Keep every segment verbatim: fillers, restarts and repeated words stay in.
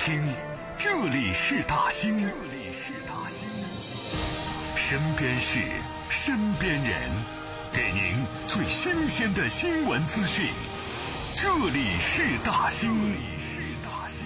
听，这里是大兴，这里是大兴，身边事，身边人，给您最新鲜的新闻资讯。这里是大兴，这里是大兴。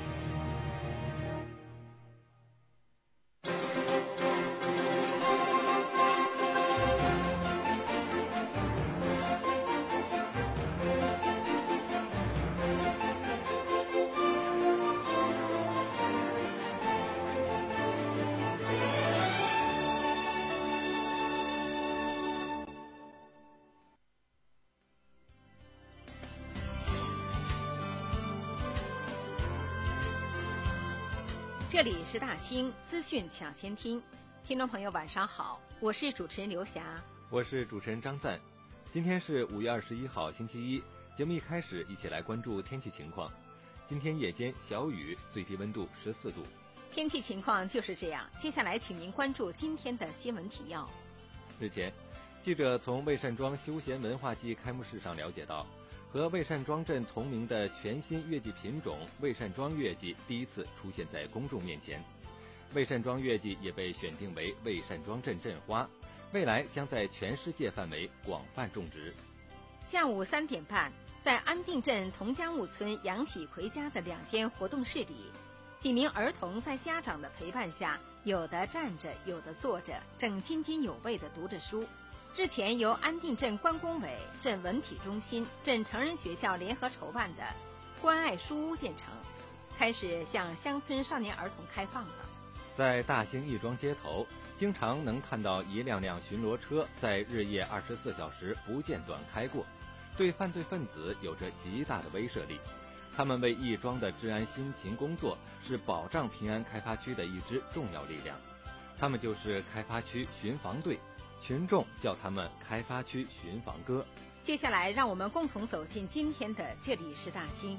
这里是大兴资讯抢先听，听众朋友晚上好，我是主持人刘霞， 我是主持人张赞。今天是五月二十一号星期一，节目一开始一起来关注天气情况。今天夜间小雨，最低温度十四度。 天气情况就是这样，接下来请您关注今天的新闻提要。 日前，记者从魏善庄休闲文化季开幕式上了解到，和魏善庄镇同名的全新月季品种魏善庄月季第一次出现在公众面前。魏善庄月季也被选定为魏善庄镇镇花，未来将在全世界范围广泛种植。 下午三点半，在安定镇同家务村杨喜奎家的两间活动室里，几名儿童在家长的陪伴下，有的站着，有的坐着，正津津有味地读着书。日前，由安定镇关工委、镇文体中心、镇成人学校联合筹办的关爱书屋建成，开始向乡村少年儿童开放了。 在大兴亦庄街头，经常能看到一辆辆巡逻车在日夜二十四小时不间断开过，对犯罪分子有着极大的威慑力。他们为亦庄的治安辛勤工作，是保障平安开发区的一支重要力量。他们就是开发区巡防队，群众叫他们开发区巡防哥。 接下来让我们共同走进今天的这里是大兴。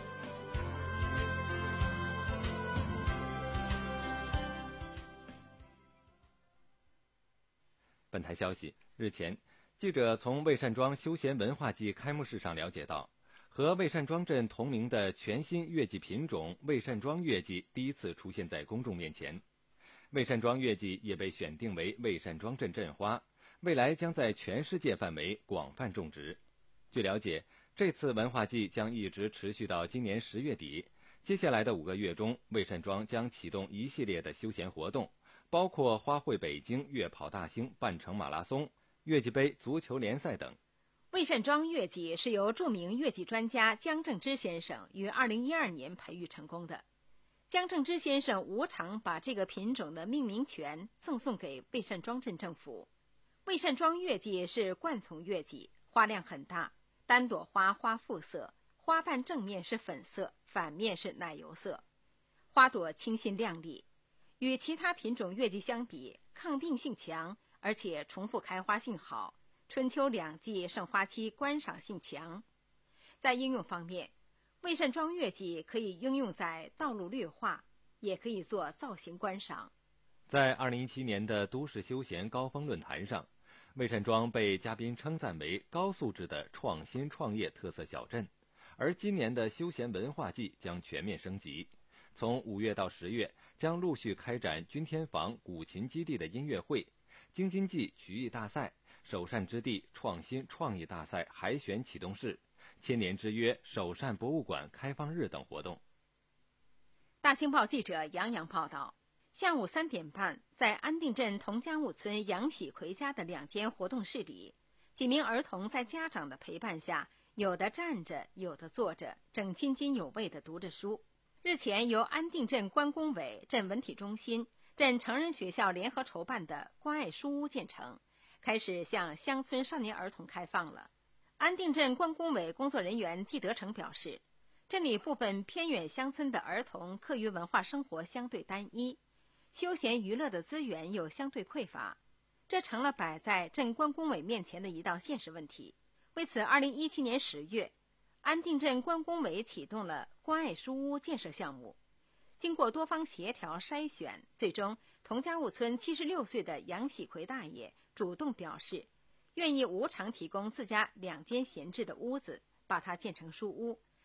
本台消息，日前，记者从魏善庄休闲文化季开幕式上了解到，和魏善庄镇同名的全新月季品种魏善庄月季第一次出现在公众面前。魏善庄月季也被选定为魏善庄镇镇花，未来将在全世界范围广泛种植。据了解，这次文化季将一直持续到今年十月底。接下来的五个月中，魏善庄将启动一系列的休闲活动，包括花卉北京、月跑大兴、半程马拉松、月季杯足球联赛等。 魏善庄月季是由著名月季专家姜正之先生于二零一二年培育成功的。姜正之先生无偿把这个品种的命名权赠送给魏善庄镇政府。魏善庄月季是冠丛月季，花量很大，单朵花花复色，花瓣正面是粉色，反面是奶油色，花朵清新亮丽。与其他品种月季相比，抗病性强，而且重复开花性好，春秋两季盛花期观赏性强。在应用方面，魏善庄月季可以应用在道路绿化，也可以做造型观赏。 在二零一七年的都市休闲高峰论坛上，魏善庄被嘉宾称赞为高素质的创新创业特色小镇。而今年的休闲文化季将全面升级，从五月到十月将陆续开展君天坊古琴基地的音乐会、京津冀曲艺大赛、首善之地创新创意大赛海选启动式、千年之约首善博物馆开放日等活动。 大兴报记者杨洋报道，下午三点半，在安定镇同家务村杨喜奎家的两间活动室里，几名儿童在家长的陪伴下，有的站着，有的坐着，正津津有味地读着书。日前，由安定镇关工委、镇文体中心、镇成人学校联合筹办的关爱书屋建成，开始向乡村少年儿童开放了。安定镇关工委工作人员季德成表示，镇里部分偏远乡村的儿童课余文化生活相对单一，休闲娱乐的资源又相对匮乏，这成了摆在镇关工委面前的一道现实问题。为此，二零一七年十月，安定镇关工委启动了关爱书屋建设项目。经过多方协调筛选，最终同家务村七十六岁的杨喜奎大爷主动表示，愿意无偿提供自家两间闲置的屋子，把它建成书屋，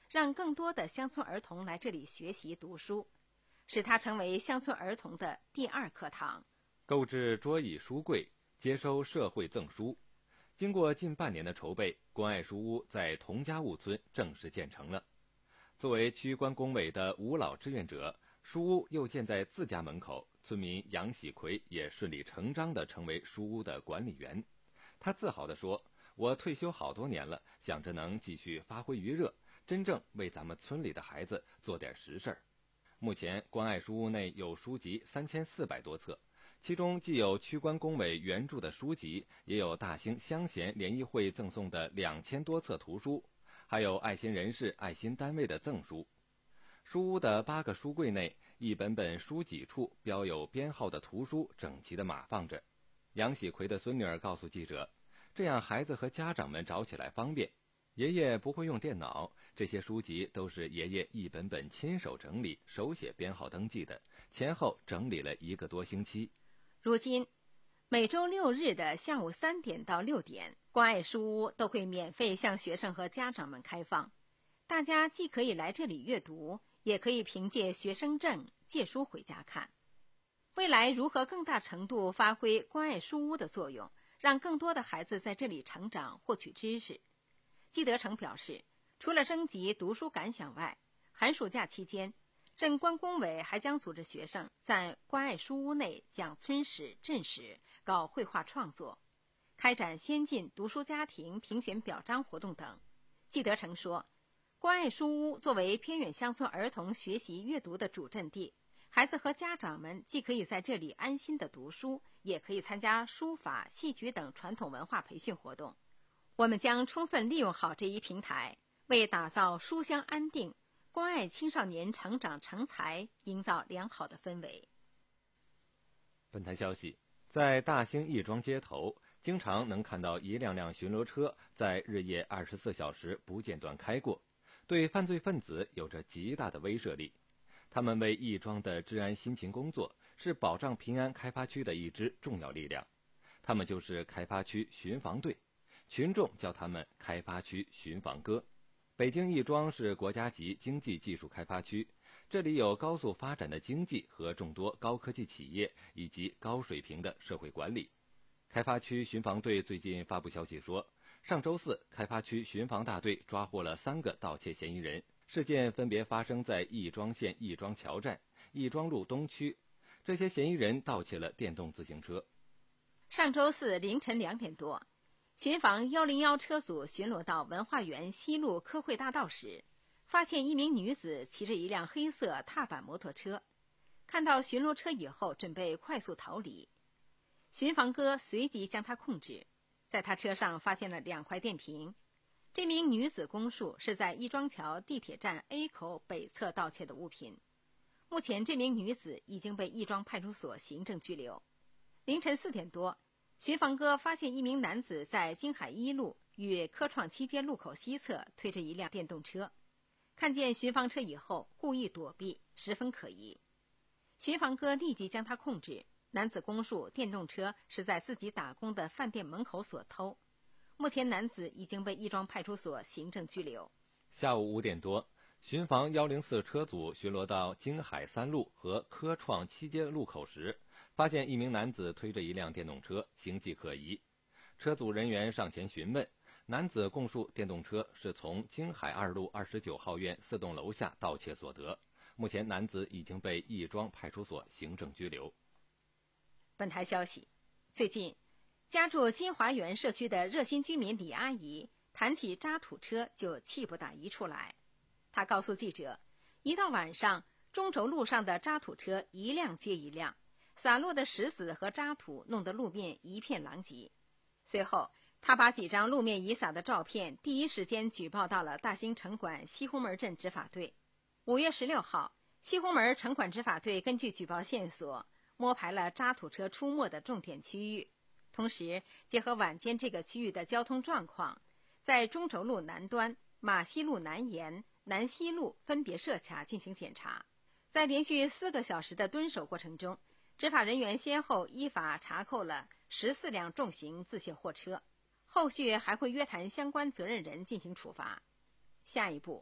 让更多的乡村儿童来这里学习读书，使它成为乡村儿童的第二课堂。 购置桌椅书柜，接收社会赠书。经过近半年的筹备，关爱书屋在佟家坞村正式建成了。作为区关工委的五老志愿者，书屋又建在自家门口，村民杨喜奎也顺理成章地成为书屋的管理员。他自豪地说：“我退休好多年了，想着能继续发挥余热，真正为咱们村里的孩子做点实事儿。”目前，关爱书屋内有书籍三千四百多册，其中既有区关工委援助的书籍，也有大兴乡贤联谊会赠送的两千多册图书，还有爱心人士、爱心单位的赠书。书屋的八个书柜内，一本本书脊处标有编号的图书整齐地码放着。杨喜奎的孙女儿告诉记者，这样孩子和家长们找起来方便。爷爷不会用电脑，这些书籍都是爷爷一本本亲手整理、手写编号登记的，前后整理了一个多星期。 如今，每周六日的下午三点到六点，关爱书屋都会免费向学生和家长们开放。大家既可以来这里阅读，也可以凭借学生证借书回家看。未来如何更大程度发挥关爱书屋的作用，让更多的孩子在这里成长、获取知识？季德成表示，除了征集读书感想外，寒暑假期间，镇关工委还将组织学生在关爱书屋内讲村史、镇史，搞绘画创作，开展先进读书家庭评选表彰活动等。季德成说，关爱书屋作为偏远乡村儿童学习阅读的主阵地，孩子和家长们既可以在这里安心的读书，也可以参加书法、戏曲等传统文化培训活动。我们将充分利用好这一平台，为打造书香安定、关爱青少年成长成才营造良好的氛围。 本台消息，在大兴亦庄街头，经常能看到一辆辆巡逻车在日夜二十四小时不间断开过，对犯罪分子有着极大的威慑力。他们为亦庄的治安辛勤工作，是保障平安开发区的一支重要力量。他们就是开发区巡防队，群众叫他们开发区巡防哥。北京亦庄是国家级经济技术开发区，这里有高速发展的经济和众多高科技企业，以及高水平的社会管理。开发区巡防队最近发布消息说，上周四开发区巡防大队抓获了三个盗窃嫌疑人，事件分别发生在亦庄县亦庄桥站、亦庄路东区。这些嫌疑人盗窃了电动自行车。 上周四凌晨两点多，巡防一零一车组巡逻到文化园西路科汇大道时，发现一名女子骑着一辆黑色踏板摩托车，看到巡逻车以后准备快速逃离。巡防哥随即将她控制，在她车上发现了两块电瓶。这名女子供述是在亦庄桥地铁站 A 口北侧盗窃的物品。目前这名女子已经被亦庄派出所行政拘留。凌晨四点多，巡防哥发现一名男子在京海一路与科创七街路口西侧推着一辆电动车，看见巡防车以后故意躲避，十分可疑。巡防哥立即将他控制。男子供述电动车是在自己打工的饭店门口所偷。目前男子已经被亦庄派出所行政拘留。 下午五点多，巡防一零四车组巡逻到京海三路和科创七街路口时，发现一名男子推着一辆电动车，形迹可疑。车组人员上前询问，男子供述电动车是从京海二路二十九号院四栋楼下盗窃所得。目前男子已经被亦庄派出所行政拘留。 本台消息，最近家住金华园社区的热心居民李阿姨谈起渣土车就气不打一处来。她告诉记者，一到晚上，中轴路上的渣土车一辆接一辆，洒落的石子和渣土弄得路面一片狼藉。随后她把几张路面遗撒的照片第一时间举报到了大兴城管西红门镇执法队。五月十六号，西红门城管执法队根据举报线索摸排了渣土车出没的重点区域，同时结合晚间这个区域的交通状况，在中轴路南端、马西路南沿、南西路分别设卡进行检查。在连续四个小时的蹲守过程中，执法人员先后依法查扣了十四辆重型自卸货车，后续还会约谈相关责任人进行处罚。下一步，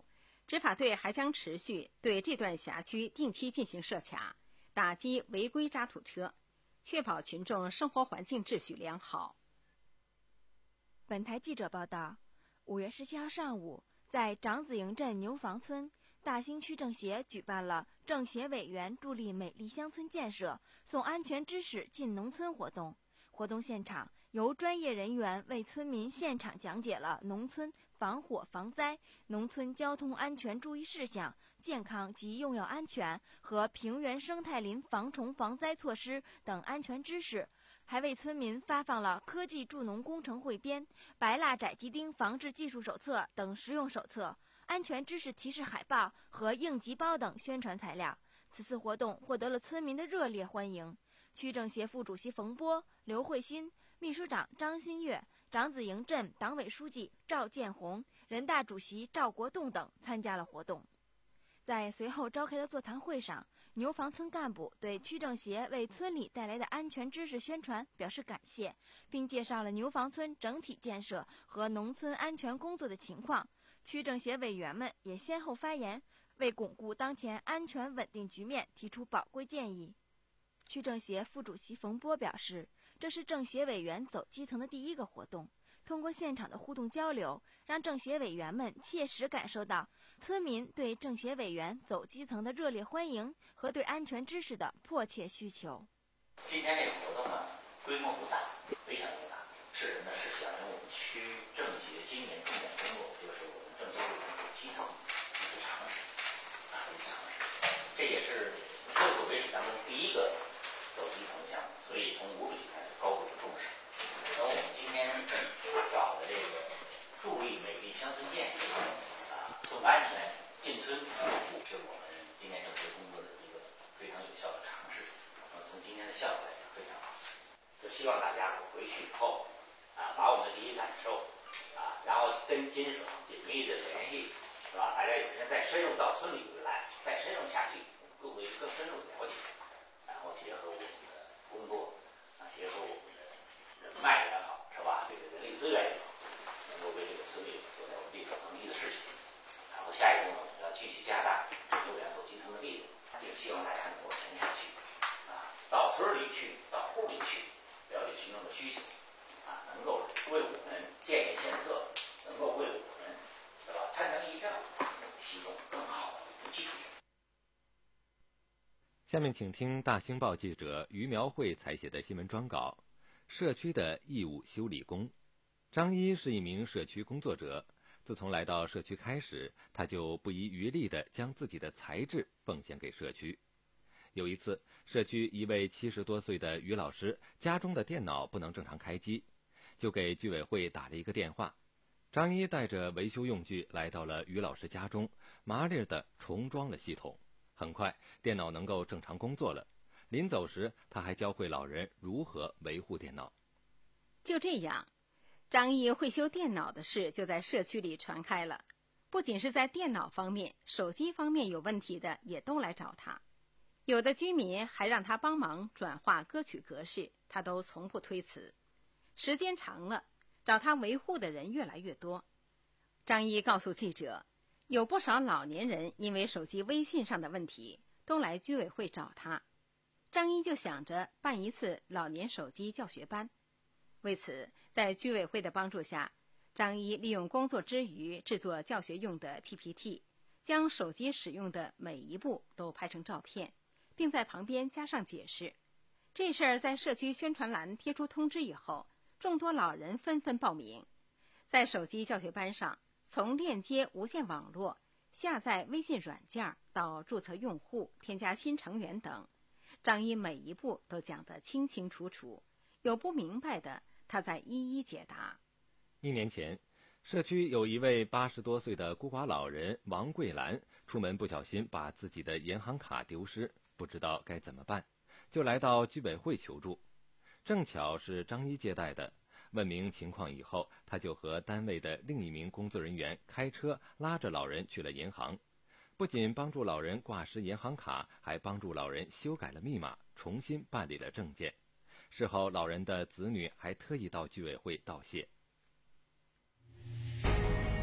执法队还将持续对这段辖区定期进行设卡，打击违规渣土车，确保群众生活环境秩序良好。 本台记者报道，五月十七号上午，在长子营镇牛房村，大兴区政协举办了政协委员助力美丽乡村建设、送安全知识进农村活动。活动现场由专业人员为村民现场讲解了农村防火防灾、农村交通安全注意事项、健康及用药安全和平原生态林防虫防灾措施等安全知识，还为村民发放了科技助农工程汇编、白蜡窄基丁防治技术手册等实用手册、安全知识提示海报和应急包等宣传材料。此次活动获得了村民的热烈欢迎。区政协副主席冯波、刘慧欣、秘书长张新月、长子营镇党委书记赵建红、人大主席赵国栋等参加了活动。在随后召开的座谈会上，牛房村干部对区政协为村里带来的安全知识宣传表示感谢，并介绍了牛房村整体建设和农村安全工作的情况。区政协委员们也先后发言，为巩固当前安全稳定局面提出宝贵建议。区政协副主席冯波表示，这是政协委员走基层的第一个活动，通过现场的互动交流，让政协委员们切实感受到村民对政协委员走基层的热烈欢迎和对安全知识的迫切需求。 今天这个活动呢，规模不大，非常不大，是什么呢？是响应我们区政协今年重点工作，就是我们政协委员走基层一次尝试，啊，一次尝试，这也是科普为史当中第一个走基层项目，所以从无主开始高度的重视。而我们今天找的这个助力美丽乡村建设啊，送安全进村服务，是我们今年政协工作的一个非常有效的尝试。那么从今天的效果来讲非常好，就希望大家回去以后啊，把我们的第一感受啊，然后跟金省紧密的联系，是吧？大家有时间再深入到村里来，再深入下去，各位更深入的了解，然后结合我们的工作啊，结合我们的人脉也好，是吧？这个人力资源也好，能够为这个村里做点我们力所能及的事情。然后下一步呢，要继续加大幼儿园走基层的力度，就希望大家能够沉下去啊，到村里去，到户里去，了解群众的需求啊，能够为我们建言献策，能够为我们是吧参政议政提供更好的一个基础。 下面请听大兴报记者于苗慧采写的新闻专稿：社区的义务修理工。张一是一名社区工作者，自从来到社区开始，他就不遗余力地将自己的才智奉献给社区。有一次，社区一位七十多岁的于老师家中的电脑不能正常开机，就给居委会打了一个电话。张一带着维修用具来到了于老师家中，麻利地重装了系统。很快，电脑能够正常工作了。临走时，他还教会老人如何维护电脑。 就这样，张一会修电脑的事就在社区里传开了。不仅是在电脑方面，手机方面有问题的也都来找他。有的居民还让他帮忙转化歌曲格式，他都从不推辞。时间长了，找他维护的人越来越多。张一告诉记者，有不少老年人因为手机微信上的问题，都来居委会找他。张一就想着办一次老年手机教学班。为此，在居委会的帮助下，张一利用工作之余制作教学用的 P P T， 将手机使用的每一步都拍成照片，并在旁边加上解释。这事儿在社区宣传栏贴出通知以后，众多老人纷纷报名。在手机教学班上，从链接无线网络、下载微信软件到注册用户、添加新成员等，张一每一步都讲得清清楚楚，有不明白的，他在一一解答。 一年前，社区有一位八十多岁的孤寡老人王桂兰，出门不小心把自己的银行卡丢失，不知道该怎么办，就来到居委会求助。正巧是张一接待的，问明情况以后，他就和单位的另一名工作人员开车拉着老人去了银行，不仅帮助老人挂失银行卡，还帮助老人修改了密码，重新办理了证件。事后，老人的子女还特意到居委会道谢。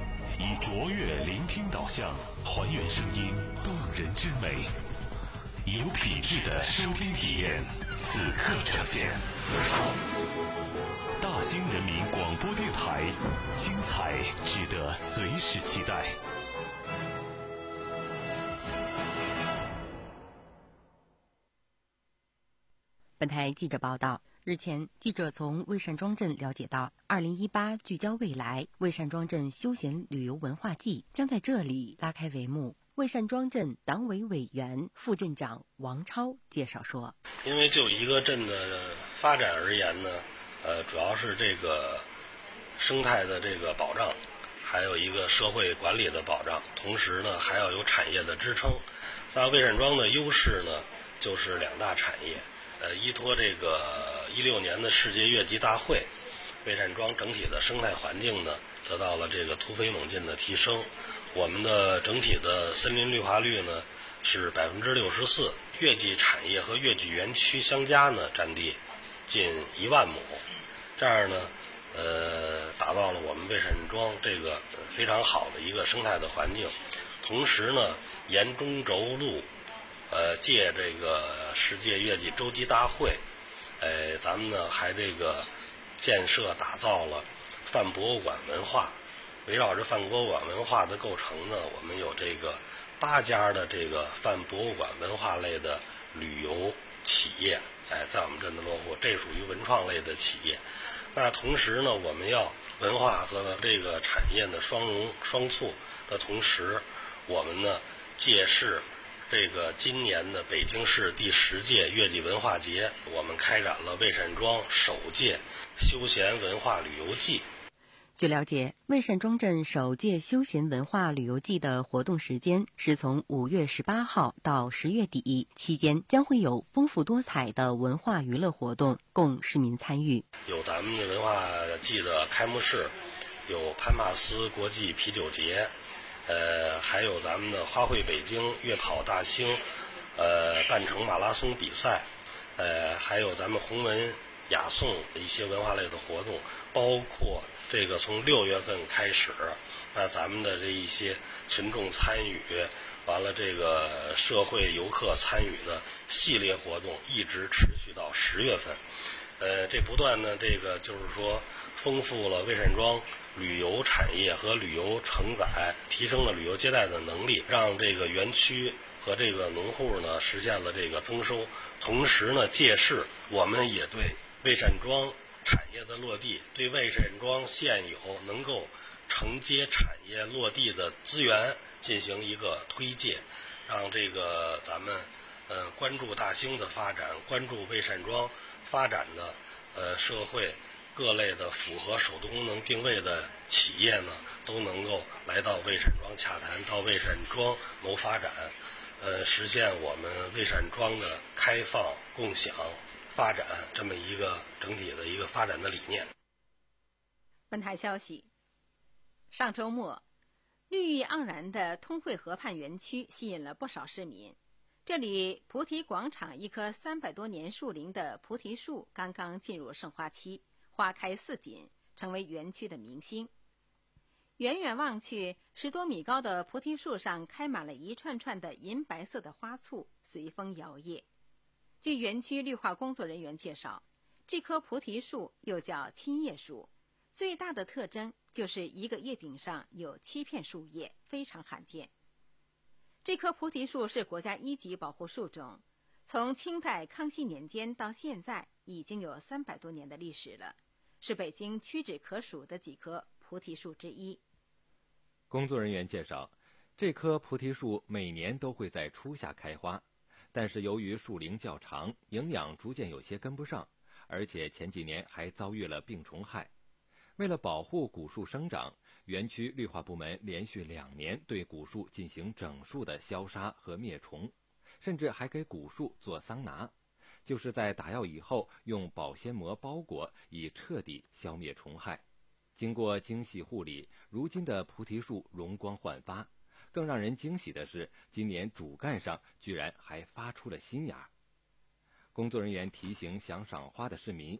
以卓越聆听导向，还原声音动人之美，有品质的收听体验，此刻呈现。大兴人民广播电台，精彩值得随时期待。 本台记者报道，日前，记者从魏善庄镇了解到，二零一八聚焦未来魏善庄镇休闲旅游文化季将在这里拉开帷幕。魏善庄镇党委委员、副镇长王超介绍说：“ 因为就一个镇的发展而言呢，呃，主要是这个生态的这个保障，还有一个社会管理的保障，同时呢，还要有产业的支撑。那魏善庄的优势呢，就是两大产业。呃，依托这个一六年的世界越级大会，魏善庄整体的生态环境呢，得到了这个突飞猛进的提升。我们的整体的森林绿化率呢是百分之六十四，越剧产业和越剧园区相加呢，占地近一万亩。这样呢，呃，打造了我们魏善庄这个非常好的一个生态的环境。同时呢，沿中轴路。呃，借这个世界越剧洲际大会，呃，咱们呢还这个建设打造了泛博物馆文化。围绕着泛博物馆文化的构成呢，我们有这个八家的这个泛博物馆文化类的旅游企业，哎，在我们镇的落户，这属于文创类的企业。那同时呢，我们要文化和这个产业呢双融双促的同时，我们呢借势。这个今年的北京市第十届越剧文化节，我们开展了魏善庄首届休闲文化旅游季。 据了解，魏善庄镇首届休闲文化旅游季的活动时间是从五月十八号到十月底，期间将会有丰富多彩的文化娱乐活动供市民参与。 有咱们的文化季的开幕式，有潘帕斯国际啤酒节。呃，还有咱们的花卉北京、月跑大兴，呃，半程马拉松比赛，呃，还有咱们红文雅颂的一些文化类的活动，包括这个从六月份开始，那咱们的这一些群众参与，完了这个社会游客参与的系列活动，一直持续到十月份。呃，这不断呢，这个就是说丰富了魏善庄旅游产业和旅游承载，提升了旅游接待的能力，让这个园区和这个农户呢实现了这个增收。同时呢，借势我们也对魏善庄产业的落地，对魏善庄现有能够承接产业落地的资源进行一个推介，让这个咱们呃关注大兴的发展，关注魏善庄发展的呃社会各类的符合首都功能定位的企业呢，都能够来到魏善庄洽谈，到魏善庄谋发展，呃，实现我们魏善庄的开放、共享、发展这么一个整体的一个发展的理念。 本台消息，上周末，绿意盎然的通惠河畔园区吸引了不少市民。这里菩提广场一棵三百多年树龄的菩提树刚刚进入盛花期，花开似锦，成为园区的明星。远远望去，十多米高的菩提树上开满了一串串的银白色的花簇，随风摇曳。据园区绿化工作人员介绍，这棵菩提树又叫亲叶树，最大的特征就是一个叶柄上有七片树叶，非常罕见。这棵菩提树是国家一级保护树种，从清代康熙年间到现在已经有三百多年的历史了，是北京屈指可数的几棵菩提树之一。 工作人员介绍，这棵菩提树每年都会在初夏开花，但是由于树龄较长，营养逐渐有些跟不上，而且前几年还遭遇了病虫害。为了保护古树生长，园区绿化部门连续两年对古树进行整树的消杀和灭虫，甚至还给古树做桑拿，就是在打药以后用保鲜膜包裹，以彻底消灭虫害。经过精细护理，如今的菩提树容光焕发。更让人惊喜的是，今年主干上居然还发出了新芽。工作人员提醒想赏花的市民，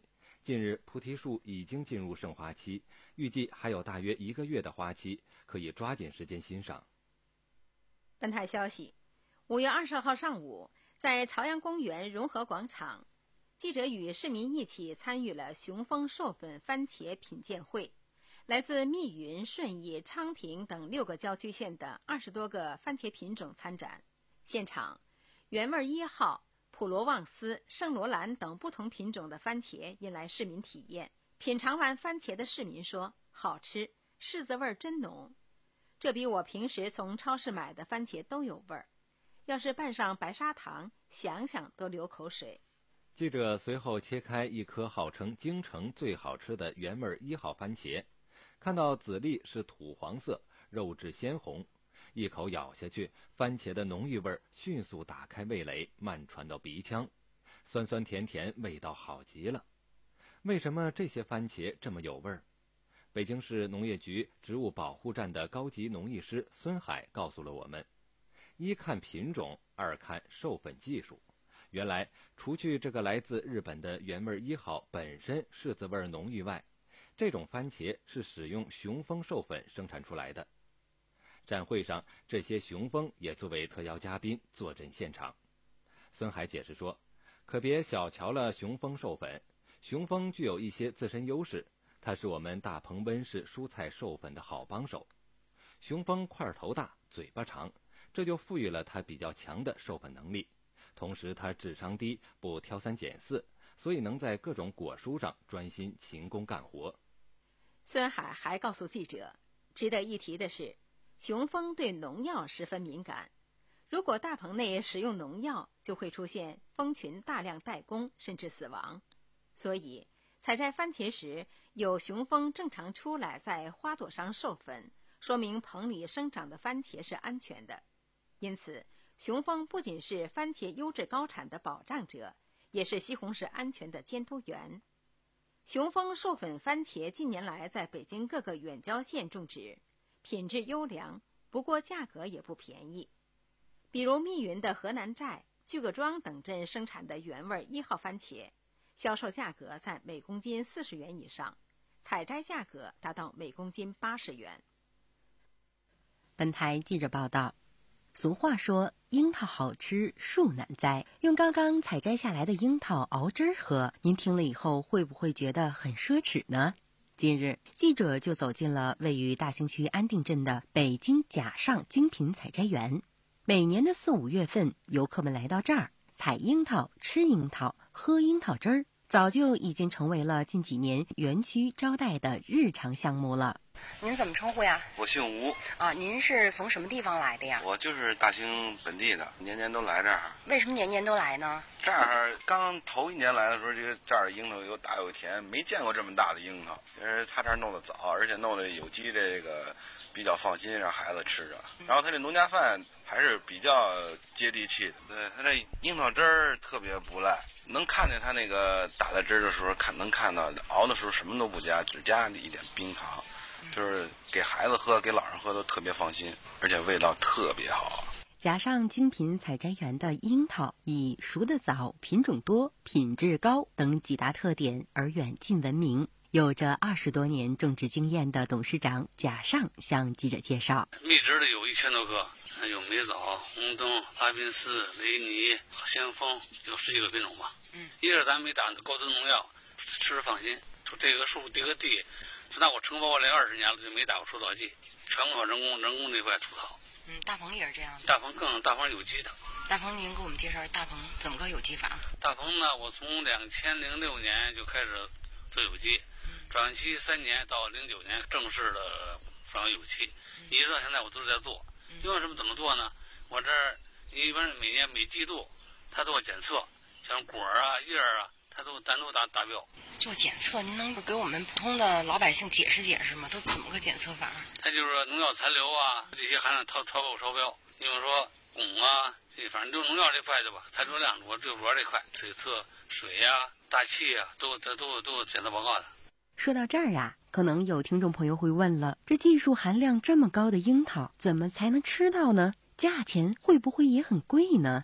近日菩提树已经进入盛花期，预计还有大约一个月的花期，可以抓紧时间欣赏。 本台消息，五月二十号上午，在朝阳公园融合广场，记者与市民一起参与了雄丰授粉番茄品鉴会。来自密云、顺义、昌平等六个郊区县的二十多个番茄品种参展。现场，原味一号、普罗旺斯、圣罗兰等不同品种的番茄引来市民体验。品尝完番茄的市民说：“好吃，柿子味儿真浓，这比我平时从超市买的番茄都有味儿。要是拌上白砂糖，想想都流口水。” 记者随后切开一颗号称京城最好吃的原味一号番茄，看到籽粒是土黄色，肉质鲜红，一口咬下去，番茄的浓郁味迅速打开味蕾，漫传到鼻腔，酸酸甜甜，味道好极了。为什么这些番茄这么有味儿？北京市农业局植物保护站的高级农艺师孙海告诉了我们：一看品种，二看授粉技术。原来，除去这个来自日本的原味一号本身柿子味浓郁外，这种番茄是使用雄丰授粉生产出来的。展会上，这些雄蜂也作为特邀嘉宾坐镇现场。孙海解释说，可别小瞧了雄蜂授粉，雄蜂具有一些自身优势，它是我们大棚温室蔬菜授粉的好帮手。雄蜂块头大，嘴巴长，这就赋予了它比较强的授粉能力。同时它智商低，不挑三拣四，所以能在各种果蔬上专心勤工干活。 孙海还告诉记者，值得一提的是，雄蜂对农药十分敏感，如果大棚内使用农药，就会出现蜂群大量怠工甚至死亡。所以采摘番茄时，有雄蜂正常出来在花朵上授粉，说明棚里生长的番茄是安全的。因此雄蜂不仅是番茄优质高产的保障者，也是西红柿安全的监督员。雄蜂授粉番茄近年来在北京各个远郊县种植，品质优良，不过价格也不便宜。比如密云的河南寨、聚各庄等镇生产的原味一号番茄，销售价格在每公斤四十元以上，采摘价格达到每公斤八十元。 本台记者报道，俗话说樱桃好吃树难栽，用刚刚采摘下来的樱桃熬汁儿喝，您听了以后会不会觉得很奢侈呢？近日，记者就走进了位于大兴区安定镇的北京甲上精品采摘园。每年的四五月份，游客们来到这儿采樱桃、吃樱桃、喝樱桃汁儿，早就已经成为了近几年园区招待的日常项目了。 您怎么称呼呀？ 我姓吴啊，您是从什么地方来的呀？ 我就是大兴本地的，年年都来这儿。 为什么年年都来呢？ 这儿刚头一年来的时候，这个这儿樱桃又大又甜，没见过这么大的樱桃。因为他这儿弄得早，而且弄得有机，这个比较放心，让孩子吃着。然后他这农家饭还是比较接地气的。对，他这樱桃汁儿特别不赖，能看见他那个打的汁儿的时候，看能看到熬的时候什么都不加，只加一点冰糖。就是给孩子喝，给老人喝都特别放心，而且味道特别好。 甲上精品采摘园的樱桃以熟得早、品种多、品质高等几大特点而远近闻名。有着二十多年种植经验的董事长贾尚向记者介绍： 蜜汁的有一千多个，有梅枣、红灯、拉宾斯、雷尼、先锋，有十几个品种吧。嗯，一是咱没打高端农药，吃着放心。就这个树这个地。那我承包过来二十年了，就没打过除草剂，全靠人工人工这块除草。 嗯，大棚也是这样的。 大棚更大棚有机的。 大棚，您给我们介绍大棚怎么个有机法？ 大棚呢，我从两千零六年就开始做有机，嗯、转期三年到零九年正式的转为有机，嗯、一直到现在我都是在做。嗯、因为什么怎么做呢？我这儿一般每年每季度，他做检测，像果儿啊、叶儿啊。它都单独达达标。 做检测，您能给我们普通的老百姓解释解释吗？都怎么个检测法？ 它就是说农药残留啊，这些含量超超过超标。比如说汞啊，这反正就农药这块的吧，残留量主就主要这块，水测水呀、啊、大气呀、啊，都它都都有检测报告的。 说到这儿呀、啊，可能有听众朋友会问了：这技术含量这么高的樱桃，怎么才能吃到呢？价钱会不会也很贵呢？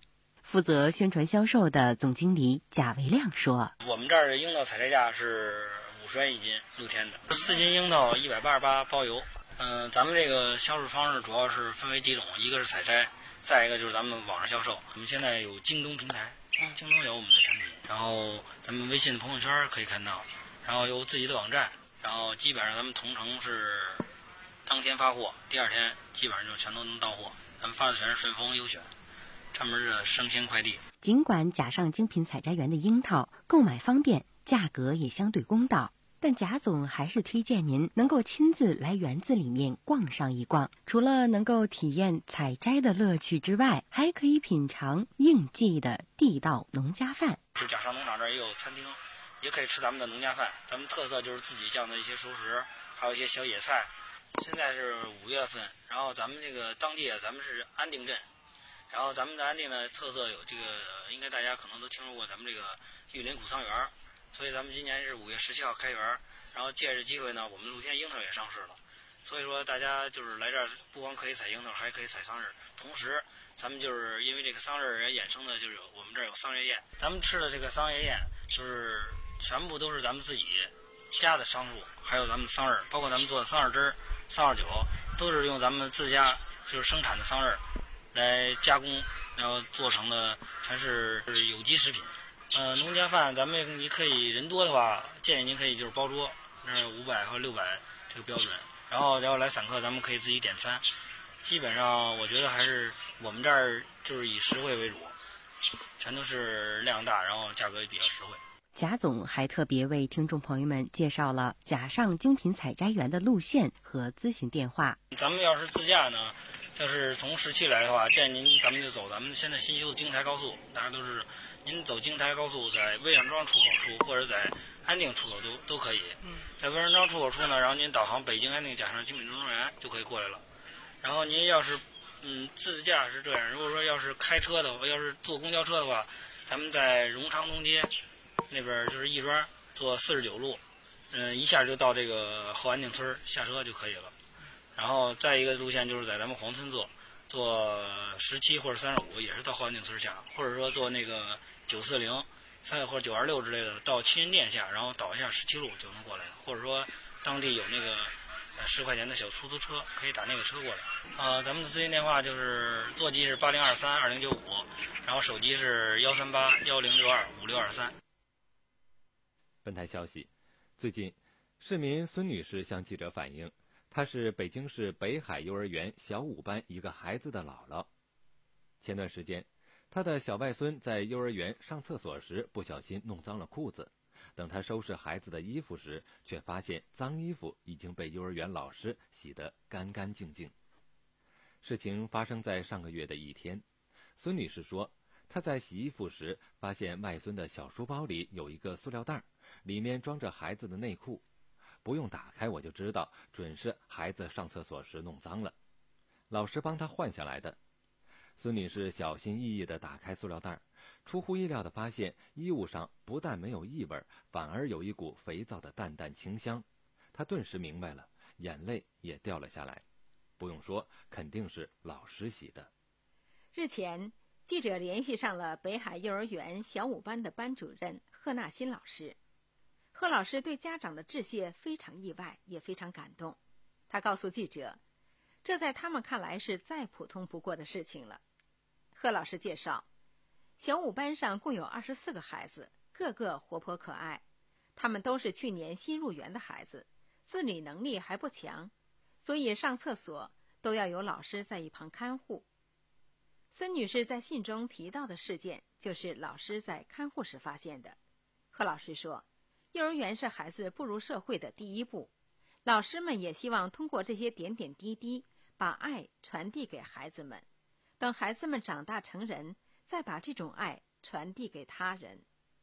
负责宣传销售的总经理贾维亮说：“ 我们这儿樱桃采摘价是五十元一斤，露天的，四斤樱桃一百八十八包邮。嗯、呃，咱们这个销售方式主要是分为几种，一个是采摘，再一个就是咱们网上销售。我们现在有京东平台，京东有我们的产品，然后咱们微信的朋友圈可以看到，然后有自己的网站，然后基本上咱们同城是当天发货，第二天基本上就全都能到货。咱们发的全是顺丰优选，专门的生鲜快递。 尽管甲上精品采摘园的樱桃购买方便，价格也相对公道，但贾总还是推荐您能够亲自来园子里面逛上一逛。除了能够体验采摘的乐趣之外，还可以品尝应季的地道农家饭。 就甲上农场这儿也有餐厅，也可以吃咱们的农家饭。咱们特色就是自己酱的一些熟食，还有一些小野菜。现在是五月份，然后咱们这个当地啊，咱们是安定镇，然后咱们的安定呢特色有这个，应该大家可能都听说过咱们这个玉林古桑园，所以咱们今年是五月十七号开园，然后借着机会呢，我们露天樱桃也上市了，所以说大家就是来这儿不光可以采樱桃，还可以采桑葚，同时咱们就是因为这个桑葚也衍生的就是我们这儿有桑叶宴，咱们吃的这个桑叶宴就是全部都是咱们自己家的桑树，还有咱们桑葚，包括咱们做的桑葚汁儿、桑葚酒，都是用咱们自家就是生产的桑葚来加工，然后做成的全是有机食品。呃，农家饭咱们你可以人多的话，建议您可以就是包桌，那五百和六百这个标准。然后然后来散客，咱们可以自己点餐。基本上我觉得还是我们这儿就是以实惠为主，全都是量大，然后价格也比较实惠。 贾总还特别为听众朋友们介绍了甲上精品采摘园的路线和咨询电话。 咱们要是自驾呢，要是从市区来的话，建议您咱们就走咱们现在新修的京台高速，大家都是您走京台高速，在魏上庄出口处或者在安定出口都都可以。在魏上庄出口处呢，然后您导航北京安定甲上精品种植园就可以过来了。然后您要是嗯自驾是这样，如果说要是开车的话，要是坐公交车的话，咱们在荣昌东街那边就是亦庄坐四十九路，嗯，一下就到这个后安定村下车就可以了。然后再一个路线就是在咱们黄村坐，坐十七或者三十五也是到后安定村下，或者说坐那个九四零、三或者九二六之类的到青云店下，然后倒一下十七路就能过来了。或者说当地有那个呃十块钱的小出租车，可以打那个车过来。呃，咱们的咨询电话就是座机是八零二三二零九五，然后手机是幺三八幺零六二五六二三。 本台消息，最近，市民孙女士向记者反映，她是北京市北海幼儿园小五班一个孩子的姥姥。前段时间，她的小外孙在幼儿园上厕所时不小心弄脏了裤子，等她收拾孩子的衣服时，却发现脏衣服已经被幼儿园老师洗得干干净净。事情发生在上个月的一天，孙女士说，她在洗衣服时发现外孙的小书包里有一个塑料袋，里面装着孩子的内裤，不用打开我就知道准是孩子上厕所时弄脏了，老师帮他换下来的。孙女士小心翼翼地打开塑料袋，出乎意料地发现衣物上不但没有异味，反而有一股肥皂的淡淡清香。她顿时明白了，眼泪也掉了下来。不用说，肯定是老师洗的。 日前，记者联系上了北海幼儿园小五班的班主任贺纳新老师。贺老师对家长的致谢非常意外，也非常感动。他告诉记者，这在他们看来是再普通不过的事情了。贺老师介绍，小五班上共有二十四个孩子，个个活泼可爱，他们都是去年新入园的孩子，自理能力还不强，所以上厕所都要有老师在一旁看护。孙女士在信中提到的事件，就是老师在看护时发现的。贺老师说，幼儿园是孩子步入社会的第一步，老师们也希望通过这些点点滴滴，把爱传递给孩子们，等孩子们长大成人，再把这种爱传递给他人。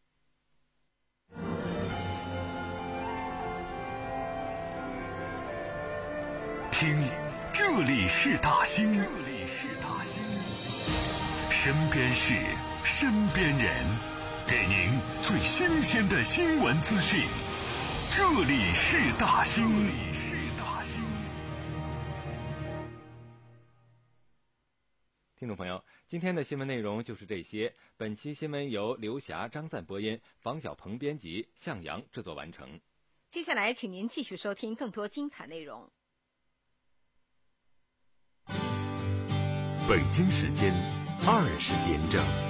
听，这里是大兴，这里是大兴，身边事，身边人，给您最新鲜的新闻资讯。这里是大兴，这里是大兴。 听众朋友，今天的新闻内容就是这些。本期新闻由刘霞、张赞播音，房小鹏编辑，向阳制作完成。 接下来，请您继续收听更多精彩内容。 北京时间二十点整。